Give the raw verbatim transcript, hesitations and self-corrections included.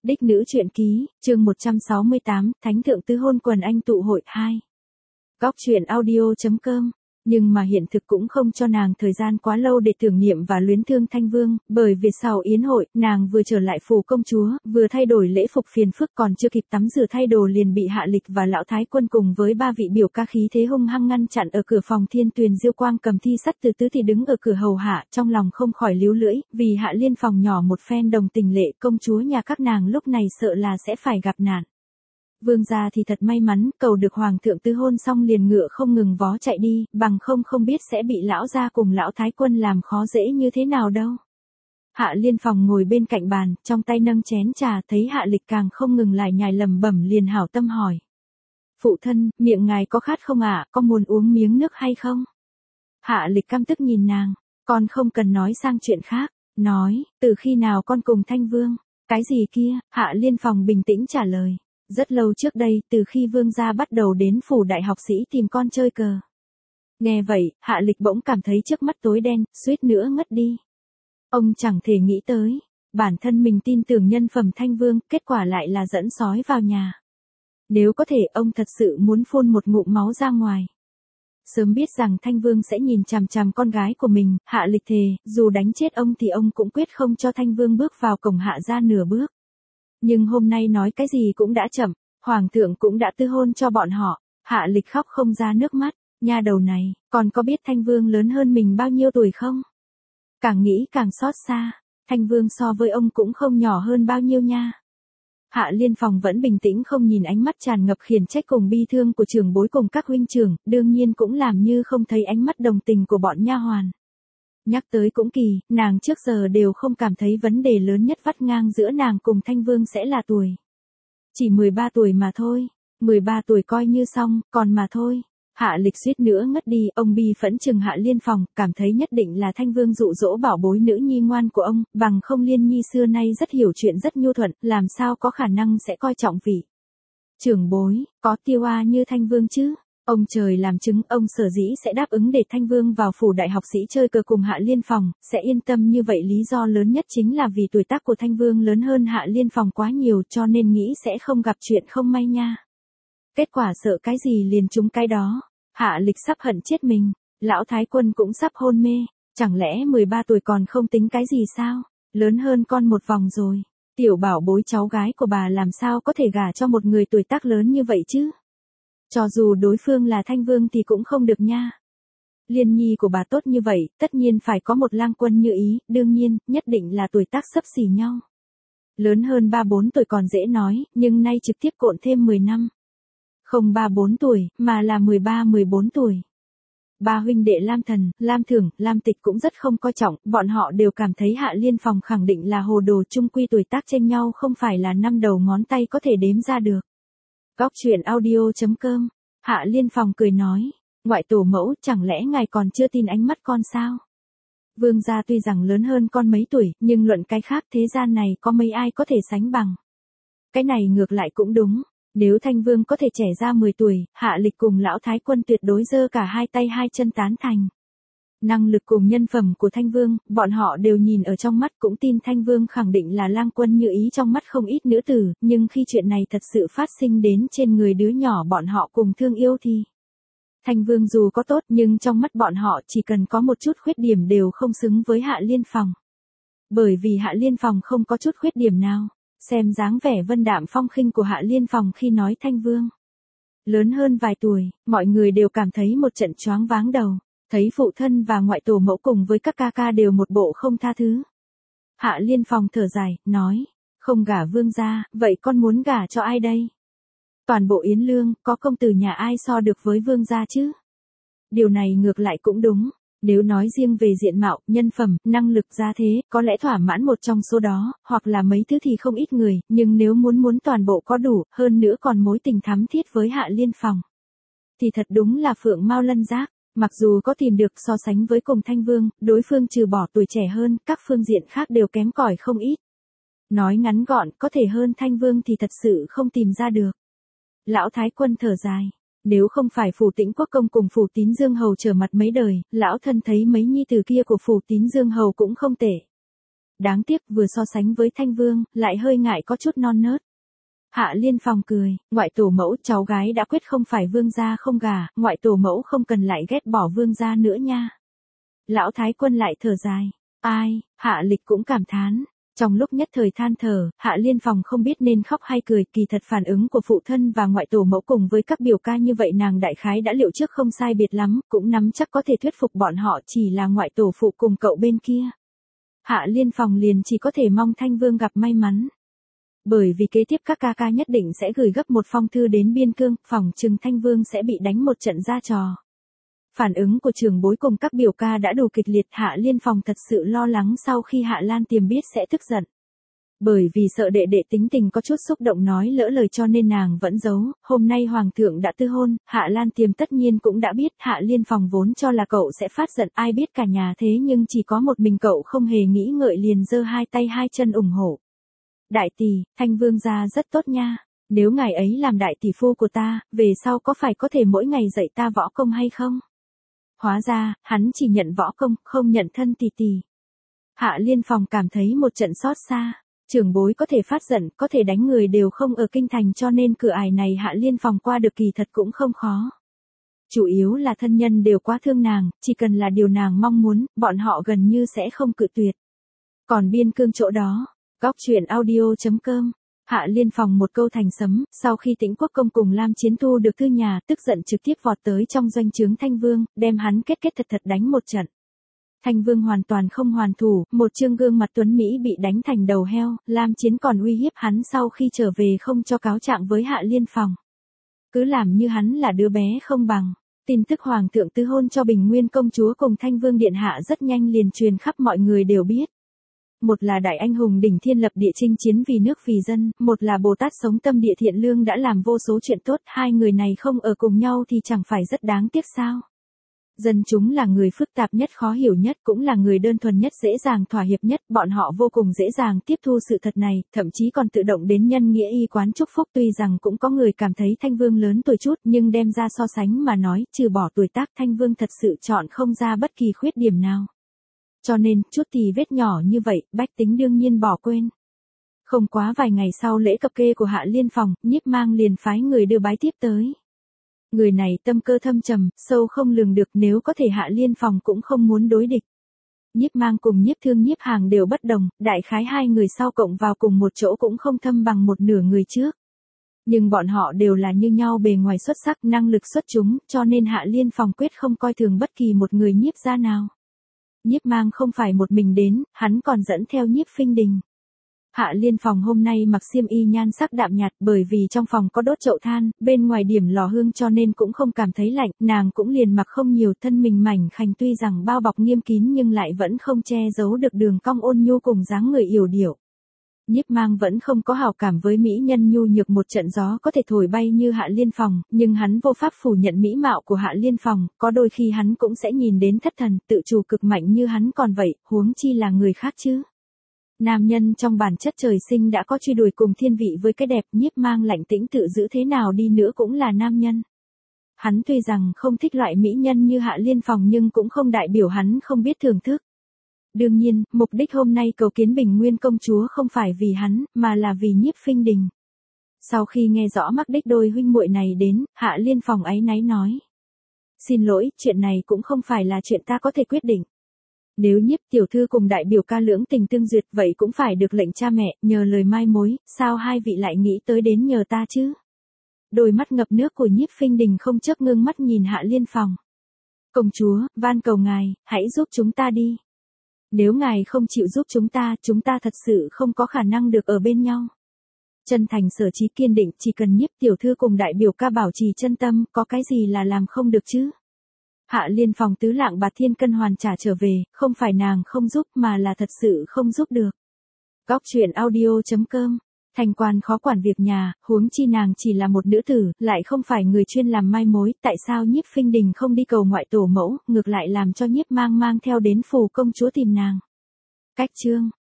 Đích nữ truyện ký, chương một trăm sáu mươi tám, Thánh thượng tứ hôn quần anh tụ hội hai. Góc truyện audio.com. Nhưng mà hiện thực cũng không cho nàng thời gian quá lâu để tưởng niệm và luyến thương Thanh Vương, bởi vì sau yến hội, nàng vừa trở lại phủ công chúa, vừa thay đổi lễ phục phiền phức còn chưa kịp tắm rửa thay đồ liền bị Hạ Lịch và Lão Thái Quân cùng với ba vị biểu ca khí thế hung hăng ngăn chặn ở cửa phòng. Thiên Tuyền Diêu Quang cầm thi sắt từ tứ thì đứng ở cửa hầu hạ, trong lòng không khỏi líu lưỡi, vì Hạ Liên phòng nhỏ một phen đồng tình lệ công chúa nhà các nàng lúc này sợ là sẽ phải gặp nạn. Vương gia thì thật may mắn, cầu được hoàng thượng tứ hôn xong liền ngựa không ngừng vó chạy đi, bằng không không biết sẽ bị lão gia cùng Lão Thái Quân làm khó dễ như thế nào đâu. Hạ Liên phòng ngồi bên cạnh bàn, trong tay nâng chén trà, thấy Hạ Lịch càng không ngừng lải nhải lẩm bẩm liền hảo tâm hỏi. Phụ thân, miệng ngài có khát không ạ, có muốn uống miếng nước hay không? Hạ Lịch căm tức nhìn nàng, con không cần nói sang chuyện khác, nói, từ khi nào con cùng Thanh Vương? Cái gì kia? Hạ Liên phòng bình tĩnh trả lời. Rất lâu trước đây, từ khi vương gia bắt đầu đến phủ đại học sĩ tìm con chơi cờ. Nghe vậy, Hạ Lịch bỗng cảm thấy trước mắt tối đen, suýt nữa ngất đi. Ông chẳng thể nghĩ tới, bản thân mình tin tưởng nhân phẩm Thanh Vương, kết quả lại là dẫn sói vào nhà. Nếu có thể, ông thật sự muốn phun một ngụm máu ra ngoài. Sớm biết rằng Thanh Vương sẽ nhìn chằm chằm con gái của mình, Hạ Lịch thề, dù đánh chết ông thì ông cũng quyết không cho Thanh Vương bước vào cổng Hạ gia nửa bước. Nhưng hôm nay nói cái gì cũng đã chậm, hoàng thượng cũng đã tư hôn cho bọn họ. Hạ Lịch khóc không ra nước mắt, nha đầu này, còn có biết Thanh Vương lớn hơn mình bao nhiêu tuổi không? Càng nghĩ càng xót xa, Thanh Vương so với ông cũng không nhỏ hơn bao nhiêu nha. Hạ Liên phòng vẫn bình tĩnh không nhìn ánh mắt tràn ngập khiển trách cùng bi thương của trưởng bối cùng các huynh trưởng, đương nhiên cũng làm như không thấy ánh mắt đồng tình của bọn nha hoàn. Nhắc tới cũng kỳ, nàng trước giờ đều không cảm thấy vấn đề lớn nhất vắt ngang giữa nàng cùng Thanh Vương sẽ là tuổi. Chỉ mười ba tuổi mà thôi, mười ba tuổi coi như xong, còn mà thôi. Hạ Lịch suýt nữa ngất đi, ông bi phẫn chừng Hạ Liên phòng, cảm thấy nhất định là Thanh Vương dụ dỗ bảo bối nữ nhi ngoan của ông, bằng không Liên Nhi xưa nay rất hiểu chuyện rất nhu thuận, làm sao có khả năng sẽ coi trọng vị trưởng bối, có tiêu a như Thanh Vương chứ. Ông trời làm chứng, ông sở dĩ sẽ đáp ứng để Thanh Vương vào phủ đại học sĩ chơi cờ cùng Hạ Liên phòng, sẽ yên tâm như vậy lý do lớn nhất chính là vì tuổi tác của Thanh Vương lớn hơn Hạ Liên phòng quá nhiều cho nên nghĩ sẽ không gặp chuyện không may nha. Kết quả sợ cái gì liền trúng cái đó, Hạ Lịch sắp hận chết mình, Lão Thái Quân cũng sắp hôn mê, chẳng lẽ mười ba tuổi còn không tính cái gì sao, lớn hơn con một vòng rồi, tiểu bảo bối cháu gái của bà làm sao có thể gả cho một người tuổi tác lớn như vậy chứ. Cho dù đối phương là Thanh Vương thì cũng không được nha. Liên nhi của bà tốt như vậy, tất nhiên phải có một lang quân như ý, đương nhiên, nhất định là tuổi tác xấp xỉ nhau. Lớn hơn ba bốn tuổi còn dễ nói, nhưng nay trực tiếp cộn thêm mười năm. Không ba bốn tuổi, mà là mười ba mười bốn tuổi. Ba huynh đệ Lam Thần, Lam Thưởng, Lam Tịch cũng rất không coi trọng, bọn họ đều cảm thấy Hạ Liên phòng khẳng định là hồ đồ, chung quy tuổi tác chênh nhau không phải là năm đầu ngón tay có thể đếm ra được. Góc truyện audio.com. Hạ Liên phòng cười nói, ngoại tổ mẫu, chẳng lẽ ngài còn chưa tin ánh mắt con sao? Vương gia tuy rằng lớn hơn con mấy tuổi, nhưng luận cái khác thế gian này có mấy ai có thể sánh bằng. Cái này ngược lại cũng đúng, nếu Thanh Vương có thể trẻ ra mười tuổi, Hạ Lịch cùng Lão Thái Quân tuyệt đối giơ cả hai tay hai chân tán thành. Năng lực cùng nhân phẩm của Thanh Vương, bọn họ đều nhìn ở trong mắt, cũng tin Thanh Vương khẳng định là lang quân như ý trong mắt không ít nữ tử, nhưng khi chuyện này thật sự phát sinh đến trên người đứa nhỏ bọn họ cùng thương yêu thì Thanh Vương dù có tốt nhưng trong mắt bọn họ chỉ cần có một chút khuyết điểm đều không xứng với Hạ Liên phòng. Bởi vì Hạ Liên phòng không có chút khuyết điểm nào, xem dáng vẻ vân đạm phong khinh của Hạ Liên phòng khi nói Thanh Vương lớn hơn vài tuổi, mọi người đều cảm thấy một trận choáng váng đầu. Thấy phụ thân và ngoại tổ mẫu cùng với các ca ca đều một bộ không tha thứ. Hạ Liên phòng thở dài, nói, không gả vương gia, vậy con muốn gả cho ai đây? Toàn bộ Yến Lương, có công tử nhà ai so được với vương gia chứ? Điều này ngược lại cũng đúng, nếu nói riêng về diện mạo, nhân phẩm, năng lực gia thế, có lẽ thỏa mãn một trong số đó, hoặc là mấy thứ thì không ít người, nhưng nếu muốn muốn toàn bộ có đủ, hơn nữa còn mối tình thắm thiết với Hạ Liên phòng, thì thật đúng là phượng mao lân giác. Mặc dù có tìm được so sánh với cùng Thanh Vương, đối phương trừ bỏ tuổi trẻ hơn, các phương diện khác đều kém cỏi không ít. Nói ngắn gọn, có thể hơn Thanh Vương thì thật sự không tìm ra được. Lão Thái Quân thở dài, nếu không phải Phủ Tĩnh Quốc công cùng Phủ Tín Dương Hầu trở mặt mấy đời, lão thân thấy mấy nhi tử kia của Phủ Tín Dương Hầu cũng không tệ. đáng tiếc vừa so sánh với Thanh Vương, lại hơi ngại có chút non nớt. Hạ Liên Phong cười, ngoại tổ mẫu cháu gái đã quyết không phải vương gia không gả, ngoại tổ mẫu không cần lại ghét bỏ vương gia nữa nha. Lão Thái Quân lại thở dài, ai, Hạ Lịch cũng cảm thán. Trong lúc nhất thời than thở, Hạ Liên Phong không biết nên khóc hay cười, kỳ thật phản ứng của phụ thân và ngoại tổ mẫu cùng với các biểu ca như vậy nàng đại khái đã liệu trước không sai biệt lắm, cũng nắm chắc có thể thuyết phục bọn họ, chỉ là ngoại tổ phụ cùng cậu bên kia. Hạ Liên Phong liền chỉ có thể mong Thanh Vương gặp may mắn. Bởi vì kế tiếp các ca ca nhất định sẽ gửi gấp một phong thư đến biên cương, phòng trừng Thanh Vương sẽ bị đánh một trận ra trò. Phản ứng của trưởng bối cùng các biểu ca đã đủ kịch liệt, Hạ Liên Phong thật sự lo lắng sau khi Hạ Lan Tiềm biết sẽ tức giận. Bởi vì sợ đệ đệ tính tình có chút xúc động nói lỡ lời cho nên nàng vẫn giấu, hôm nay Hoàng thượng đã tư hôn, Hạ Lan Tiềm tất nhiên cũng đã biết, Hạ Liên Phong vốn cho là cậu sẽ phát giận, ai biết cả nhà thế nhưng chỉ có một mình cậu không hề nghĩ ngợi liền giơ hai tay hai chân ủng hộ. Đại tỷ, Thanh Vương gia rất tốt nha, nếu ngài ấy làm đại tỷ phu của ta, về sau có phải có thể mỗi ngày dạy ta võ công hay không? Hóa ra, hắn chỉ nhận võ công, không nhận thân tỷ tỷ. Hạ Liên Phong cảm thấy một trận xót xa, trưởng bối có thể phát giận, có thể đánh người đều không ở kinh thành cho nên cửa ải này Hạ Liên Phong qua được kỳ thật cũng không khó. Chủ yếu là thân nhân đều quá thương nàng, chỉ cần là điều nàng mong muốn, bọn họ gần như sẽ không cự tuyệt. Còn biên cương chỗ đó, góc truyện audio chấm com. Hạ Liên Phong một câu thành sấm, sau khi Tĩnh Quốc Công cùng Lam Chiến thu được thư nhà, tức giận trực tiếp vọt tới trong doanh trướng Thanh Vương, đem hắn kết kết thật thật đánh một trận. Thanh Vương hoàn toàn không hoàn thủ, một trương gương mặt tuấn Mỹ bị đánh thành đầu heo, Lam Chiến còn uy hiếp hắn sau khi trở về không cho cáo trạng với Hạ Liên Phong. Cứ làm như hắn là đứa bé không bằng. Tin tức Hoàng thượng tư hôn cho Bình Nguyên công chúa cùng Thanh Vương điện hạ rất nhanh liền truyền khắp mọi người đều biết. Một là đại anh hùng đỉnh thiên lập địa chinh chiến vì nước vì dân, một là Bồ Tát sống tâm địa thiện lương đã làm vô số chuyện tốt, hai người này không ở cùng nhau thì chẳng phải rất đáng tiếc sao. Dân chúng là người phức tạp nhất khó hiểu nhất cũng là người đơn thuần nhất dễ dàng thỏa hiệp nhất, bọn họ vô cùng dễ dàng tiếp thu sự thật này, thậm chí còn tự động đến nhân nghĩa y quán chúc phúc tuy rằng cũng có người cảm thấy Thanh Vương lớn tuổi chút nhưng đem ra so sánh mà nói, trừ bỏ tuổi tác Thanh Vương thật sự chọn không ra bất kỳ khuyết điểm nào. Cho nên, chút thì vết nhỏ như vậy, bách tính đương nhiên bỏ quên. Không quá vài ngày sau lễ cập kê của Hạ Liên Phong, Nhiếp Mang liền phái người đưa bái tiếp tới. Người này tâm cơ thâm trầm, sâu không lường được nếu có thể Hạ Liên Phong cũng không muốn đối địch. Nhiếp Mang cùng Nhiếp Thương Nhiếp Hàng đều bất đồng, đại khái hai người sau cộng vào cùng một chỗ cũng không thâm bằng một nửa người trước. Nhưng bọn họ đều là như nhau bề ngoài xuất sắc năng lực xuất chúng, cho nên Hạ Liên Phong quyết không coi thường bất kỳ một người nhiếp gia nào. Nhiếp Mang không phải một mình đến, hắn còn dẫn theo Nhiếp Phinh Đình. Hạ Liên Phong hôm nay mặc xiêm y nhan sắc đạm nhạt bởi vì trong phòng có đốt chậu than, bên ngoài điểm lò hương cho nên cũng không cảm thấy lạnh, nàng cũng liền mặc không nhiều thân mình mảnh khảnh tuy rằng bao bọc nghiêm kín nhưng lại vẫn không che giấu được đường cong ôn nhu cùng dáng người yểu điệu. Nhiếp Mang vẫn không có hảo cảm với mỹ nhân nhu nhược một trận gió có thể thổi bay như Hạ Liên Phong, nhưng hắn vô pháp phủ nhận mỹ mạo của Hạ Liên Phong, có đôi khi hắn cũng sẽ nhìn đến thất thần, tự chủ cực mạnh như hắn còn vậy, huống chi là người khác chứ. Nam nhân trong bản chất trời sinh đã có truy đuổi cùng thiên vị với cái đẹp, Nhiếp Mang lạnh tĩnh tự giữ thế nào đi nữa cũng là nam nhân. Hắn tuy rằng không thích loại mỹ nhân như Hạ Liên Phong nhưng cũng không đại biểu hắn không biết thưởng thức. Đương nhiên, mục đích hôm nay cầu kiến Bình Nguyên công chúa không phải vì hắn, mà là vì Nhiếp Phinh Đình. Sau khi nghe rõ mắc đích đôi huynh muội này đến, Hạ Liên Phong áy náy nói. Xin lỗi, chuyện này cũng không phải là chuyện ta có thể quyết định. Nếu Nhiếp tiểu thư cùng đại biểu ca lưỡng tình tương duyệt vậy cũng phải được lệnh cha mẹ, nhờ lời mai mối, sao hai vị lại nghĩ tới đến nhờ ta chứ? Đôi mắt ngập nước của Nhiếp Phinh Đình không chớp ngưng mắt nhìn Hạ Liên Phong. Công chúa, van cầu ngài, hãy giúp chúng ta đi. Nếu ngài không chịu giúp chúng ta, chúng ta thật sự không có khả năng được ở bên nhau. Chân thành sở chí kiên định, chỉ cần Nhiếp tiểu thư cùng đại biểu ca bảo trì chân tâm, có cái gì là làm không được chứ? Hạ Liên Phong tứ lạng bạc thiên cân hoàn trả trở về, không phải nàng không giúp mà là thật sự không giúp được. Góc truyện audio chấm com. Thành quan khó quản việc nhà, huống chi nàng chỉ là một nữ tử, lại không phải người chuyên làm mai mối, tại sao Nhiếp Phinh Đình không đi cầu ngoại tổ mẫu, ngược lại làm cho Nhiếp Mang mang theo đến phủ công chúa tìm nàng. Cách chương